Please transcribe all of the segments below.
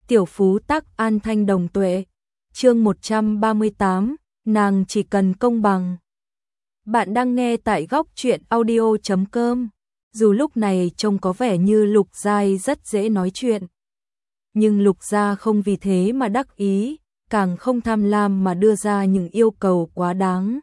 Tiểu phú tắc an thanh đồng tuệ. Chương 138, nàng chỉ cần công bằng. Bạn đang nghe tại góc truyện audio.com. Dù lúc này trông có vẻ như Lục Giai rất dễ nói chuyện, nhưng Lục gia không vì thế mà đắc ý, càng không tham lam mà đưa ra những yêu cầu quá đáng.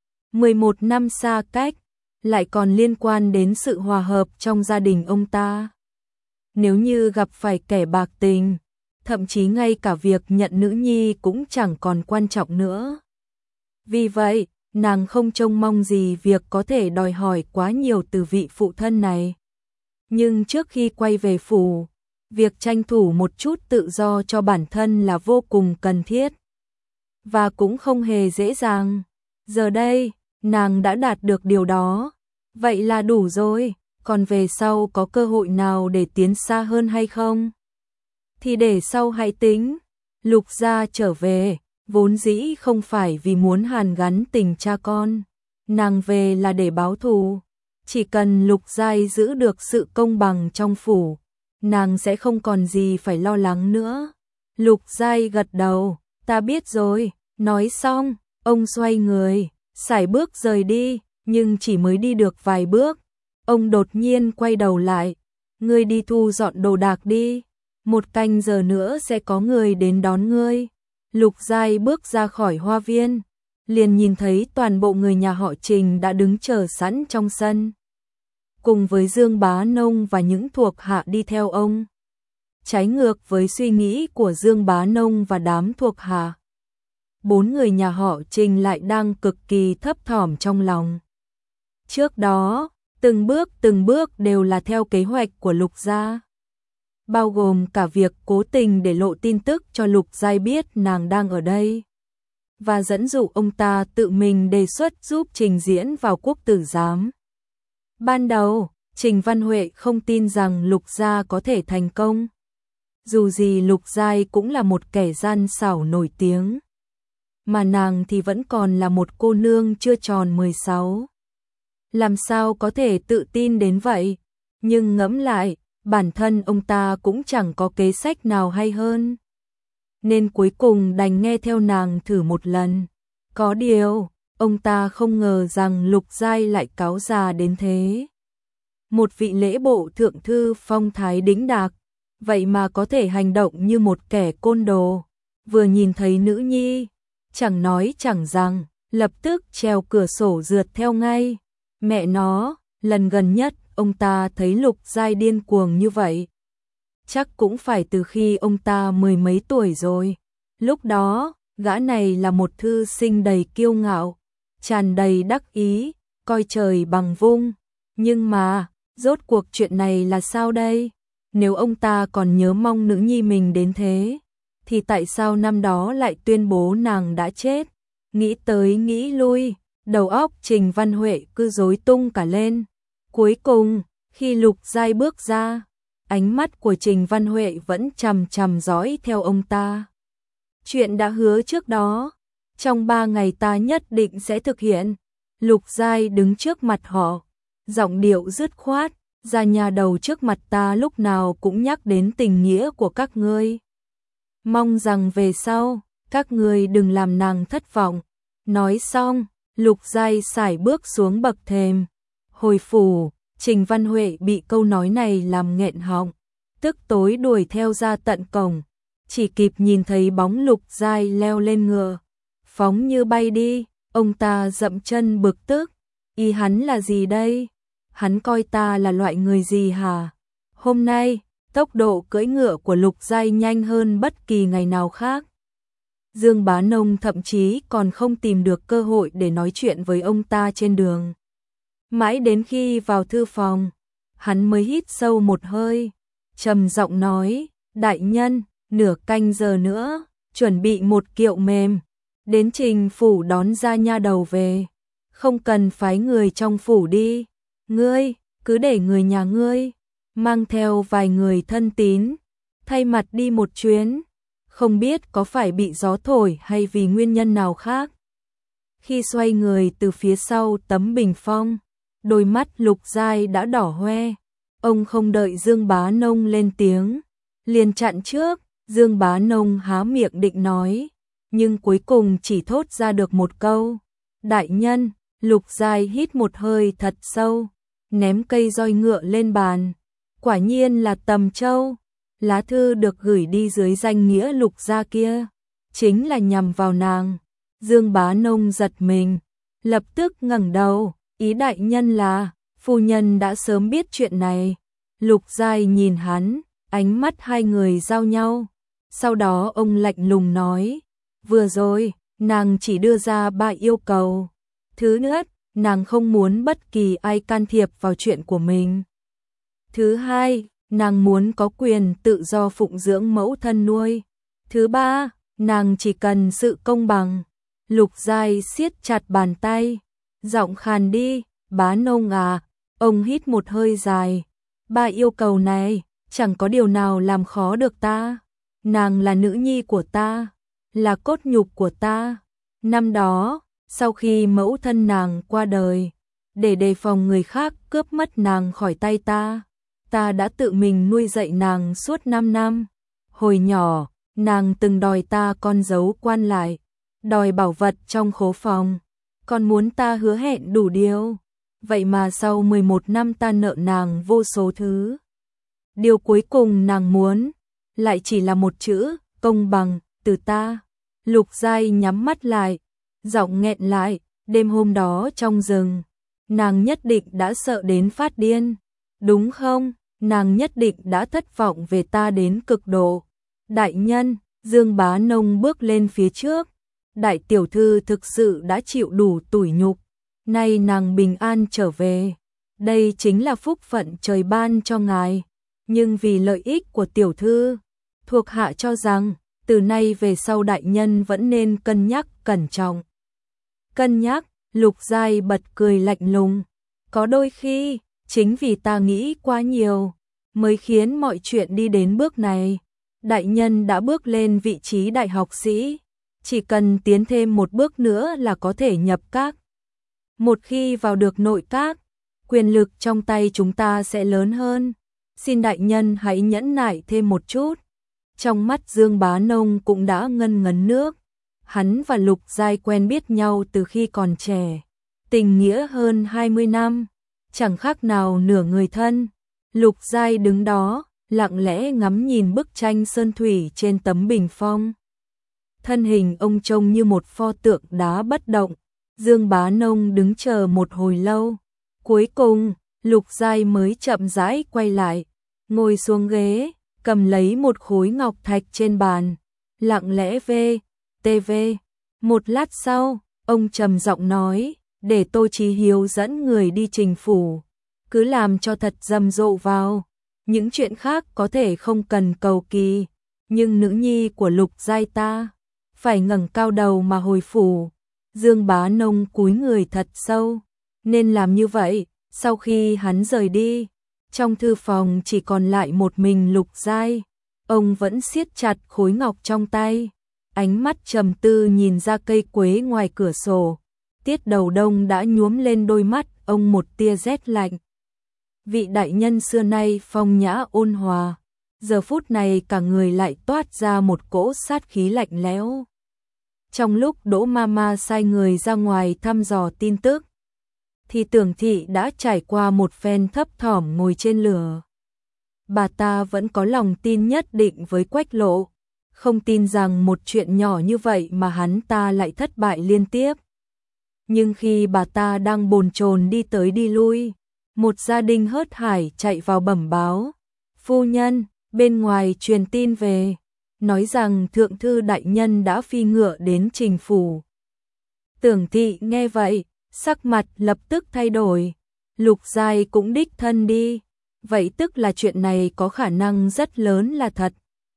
11 năm xa cách, lại còn liên quan đến sự hòa hợp trong gia đình ông ta. Nếu như gặp phải kẻ bạc tình, thậm chí ngay cả việc nhận nữ nhi cũng chẳng còn quan trọng nữa. Vì vậy, nàng không trông mong gì việc có thể đòi hỏi quá nhiều từ vị phụ thân này. Nhưng trước khi quay về phủ, việc tranh thủ một chút tự do cho bản thân là vô cùng cần thiết. Và cũng không hề dễ dàng. Giờ đây, nàng đã đạt được điều đó. Vậy là đủ rồi, còn về sau có cơ hội nào để tiến xa hơn hay không? Thì để sau hãy tính. Lục gia trở về, vốn dĩ không phải vì muốn hàn gắn tình cha con. Nàng về là để báo thù. Chỉ cần Lục Giai giữ được sự công bằng trong phủ, nàng sẽ không còn gì phải lo lắng nữa. Lục Giai gật đầu, ta biết rồi. Nói xong, ông xoay người, sải bước rời đi, nhưng chỉ mới đi được vài bước, ông đột nhiên quay đầu lại. Ngươi đi thu dọn đồ đạc đi, 1 canh giờ nữa sẽ có người đến đón ngươi. Lục Giai bước ra khỏi hoa viên, liền nhìn thấy toàn bộ người nhà họ Trình đã đứng chờ sẵn trong sân, cùng với Dương Bá Nông và những thuộc hạ đi theo ông. Trái ngược với suy nghĩ của Dương Bá Nông và đám thuộc hạ, 4 người nhà họ Trình lại đang cực kỳ thấp thỏm trong lòng. Trước đó, từng bước đều là theo kế hoạch của Lục gia, bao gồm cả việc cố tình để lộ tin tức cho Lục Giai biết nàng đang ở đây, và dẫn dụ ông ta tự mình đề xuất giúp trình diễn vào quốc tử giám. Ban đầu, Trình Văn Huệ không tin rằng Lục gia có thể thành công. Dù gì Lục Giai cũng là một kẻ gian xảo nổi tiếng, mà nàng thì vẫn còn là một cô nương chưa tròn 16. Làm sao có thể tự tin đến vậy? Nhưng ngẫm lại, bản thân ông ta cũng chẳng có kế sách nào hay hơn, nên cuối cùng đành nghe theo nàng thử một lần. Có điều, ông ta không ngờ rằng Lục Giai lại cáo già đến thế. Một vị lễ bộ thượng thư phong thái đĩnh đạc, vậy mà có thể hành động như một kẻ côn đồ. Vừa nhìn thấy nữ nhi, chẳng nói chẳng rằng, lập tức trèo cửa sổ rượt theo ngay. Mẹ nó, lần gần nhất ông ta thấy Lục Giai điên cuồng như vậy, chắc cũng phải từ khi ông ta 10 mấy tuổi rồi. Lúc đó, gã này là một thư sinh đầy kiêu ngạo, tràn đầy đắc ý, coi trời bằng vung. Nhưng mà, rốt cuộc chuyện này là sao đây? Nếu ông ta còn nhớ mong nữ nhi mình đến thế, thì tại sao năm đó lại tuyên bố nàng đã chết? Nghĩ tới nghĩ lui, đầu óc Trình Văn Huệ cứ rối tung cả lên. Cuối cùng, khi Lục Giai bước ra, ánh mắt của Trình Văn Huệ vẫn chằm chằm dõi theo ông ta. Chuyện đã hứa trước đó, trong 3 ngày ta nhất định sẽ thực hiện. Lục Giai đứng trước mặt họ, giọng điệu dứt khoát, ra nhà đầu trước mặt ta lúc nào cũng nhắc đến tình nghĩa của các ngươi. Mong rằng về sau, các ngươi đừng làm nàng thất vọng. Nói xong, Lục Giai sải bước xuống bậc thềm. Hồi phủ, Trình Văn Huệ bị câu nói này làm nghẹn họng, tức tối đuổi theo ra tận cổng, chỉ kịp nhìn thấy bóng Lục Giai leo lên ngựa, phóng như bay đi. Ông ta dậm chân bực tức, ý hắn là gì đây? Hắn coi ta là loại người gì hả? Hôm nay, tốc độ cưỡi ngựa của Lục Giai nhanh hơn bất kỳ ngày nào khác. Dương Bá Nông thậm chí còn không tìm được cơ hội để nói chuyện với ông ta trên đường. Mãi đến khi vào thư phòng, hắn mới hít sâu một hơi, trầm giọng nói, đại nhân, nửa canh giờ nữa, chuẩn bị một kiệu mềm, đến Trình phủ đón ra nha đầu về. Không cần phái người trong phủ đi, ngươi, cứ để người nhà ngươi, mang theo vài người thân tín, thay mặt đi một chuyến, không biết có phải bị gió thổi hay vì nguyên nhân nào khác. Khi xoay người từ phía sau tấm bình phong, đôi mắt Lục Giai đã đỏ hoe. Ông không đợi Dương Bá Nông lên tiếng, liền chặn trước, Dương Bá Nông há miệng định nói, nhưng cuối cùng chỉ thốt ra được một câu. Đại nhân, Lục Giai hít một hơi thật sâu, ném cây roi ngựa lên bàn. Quả nhiên là Tầm Châu. Lá thư được gửi đi dưới danh nghĩa Lục gia kia, chính là nhằm vào nàng. Dương Bá Nông giật mình, lập tức ngẩng đầu, ý đại nhân là, phu nhân đã sớm biết chuyện này. Lục Giai nhìn hắn, ánh mắt hai người giao nhau. Sau đó ông lạnh lùng nói, vừa rồi, nàng chỉ đưa ra 3 yêu cầu. Thứ nhất, nàng không muốn bất kỳ ai can thiệp vào chuyện của mình. Thứ hai, nàng muốn có quyền tự do phụng dưỡng mẫu thân nuôi. Thứ ba, nàng chỉ cần sự công bằng. Lục Giai siết chặt bàn tay, giọng khàn đi, Bá Nông à, ông hít một hơi dài. 3 yêu cầu này, chẳng có điều nào làm khó được ta. Nàng là nữ nhi của ta, là cốt nhục của ta. Năm đó, sau khi mẫu thân nàng qua đời, để đề phòng người khác cướp mất nàng khỏi tay ta, ta đã tự mình nuôi dạy nàng suốt 5 năm. Hồi nhỏ, nàng từng đòi ta con dấu quan lại, đòi bảo vật trong khố phòng, còn muốn ta hứa hẹn đủ điều. Vậy mà sau 11 năm ta nợ nàng vô số thứ. Điều cuối cùng nàng muốn, lại chỉ là một chữ, công bằng, từ ta. Lục Giai nhắm mắt lại, giọng nghẹn lại, đêm hôm đó trong rừng, nàng nhất định đã sợ đến phát điên. Đúng không? Nàng nhất định đã thất vọng về ta đến cực độ. Đại nhân, Dương Bá Nông bước lên phía trước. Đại tiểu thư thực sự đã chịu đủ tủi nhục. Nay nàng bình an trở về. Đây chính là phúc phận trời ban cho ngài. Nhưng vì lợi ích của tiểu thư, thuộc hạ cho rằng, từ nay về sau đại nhân vẫn nên cân nhắc cẩn trọng. Cân nhắc, Lục Giai bật cười lạnh lùng. Có đôi khi, chính vì ta nghĩ quá nhiều, mới khiến mọi chuyện đi đến bước này. Đại nhân đã bước lên vị trí đại học sĩ, chỉ cần tiến thêm một bước nữa là có thể nhập các. Một khi vào được nội các, quyền lực trong tay chúng ta sẽ lớn hơn. Xin đại nhân hãy nhẫn nại thêm một chút. Trong mắt Dương Bá Nông cũng đã ngân ngấn nước. Hắn và Lục Giai quen biết nhau từ khi còn trẻ, tình nghĩa hơn 20 năm, chẳng khác nào nửa người thân. Lục Giai đứng đó, lặng lẽ ngắm nhìn bức tranh sơn thủy trên tấm bình phong. Thân hình ông trông như một pho tượng đá bất động. Dương Bá Nông đứng chờ một hồi lâu. Cuối cùng, Lục Giai mới chậm rãi quay lại, ngồi xuống ghế, cầm lấy một khối ngọc thạch trên bàn, lặng lẽ TV. Một lát sau, ông trầm giọng nói, để Tô Chí Hiếu dẫn người đi trình phủ, cứ làm cho thật rầm rộ vào. Những chuyện khác có thể không cần cầu kỳ, nhưng nữ nhi của Lục Giai ta phải ngẩng cao đầu mà hồi phủ. Dương Bá Nông cúi người thật sâu, nên làm như vậy. Sau khi hắn rời đi, trong thư phòng chỉ còn lại một mình Lục Giai. Ông vẫn siết chặt khối ngọc trong tay, ánh mắt trầm tư nhìn ra cây quế ngoài cửa sổ. Tiết Đầu Đông đã nhuốm lên đôi mắt ông một tia rét lạnh. Vị đại nhân xưa nay phong nhã ôn hòa, giờ phút này cả người lại toát ra một cỗ sát khí lạnh lẽo. Trong lúc Đỗ Mama sai người ra ngoài thăm dò tin tức, thì Tưởng Thị đã trải qua một phen thấp thỏm ngồi trên lửa. Bà ta vẫn có lòng tin nhất định với Quách Lộ, không tin rằng một chuyện nhỏ như vậy mà hắn ta lại thất bại liên tiếp. Nhưng khi bà ta đang bồn chồn đi tới đi lui, một gia đình hớt hải chạy vào bẩm báo, phu nhân, bên ngoài truyền tin về, nói rằng thượng thư đại nhân đã phi ngựa đến trình phủ. Tưởng Thị nghe vậy, sắc mặt lập tức thay đổi. Lục Giai cũng đích thân đi, vậy tức là chuyện này có khả năng rất lớn là thật.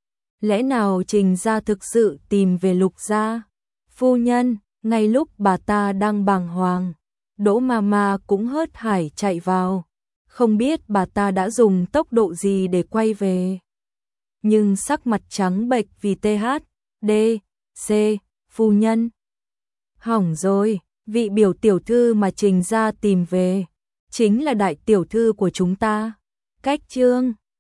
Lẽ nào Trình gia thực sự tìm về Lục gia? Phu nhân, ngay lúc bà ta đang bàng hoàng, Đỗ Mama cũng hớt hải chạy vào, không biết bà ta đã dùng tốc độ gì để quay về. Nhưng sắc mặt trắng bệch vì THDC, phu nhân. Hỏng rồi, vị biểu tiểu thư mà Trình gia tìm về, chính là đại tiểu thư của chúng ta. Cách chương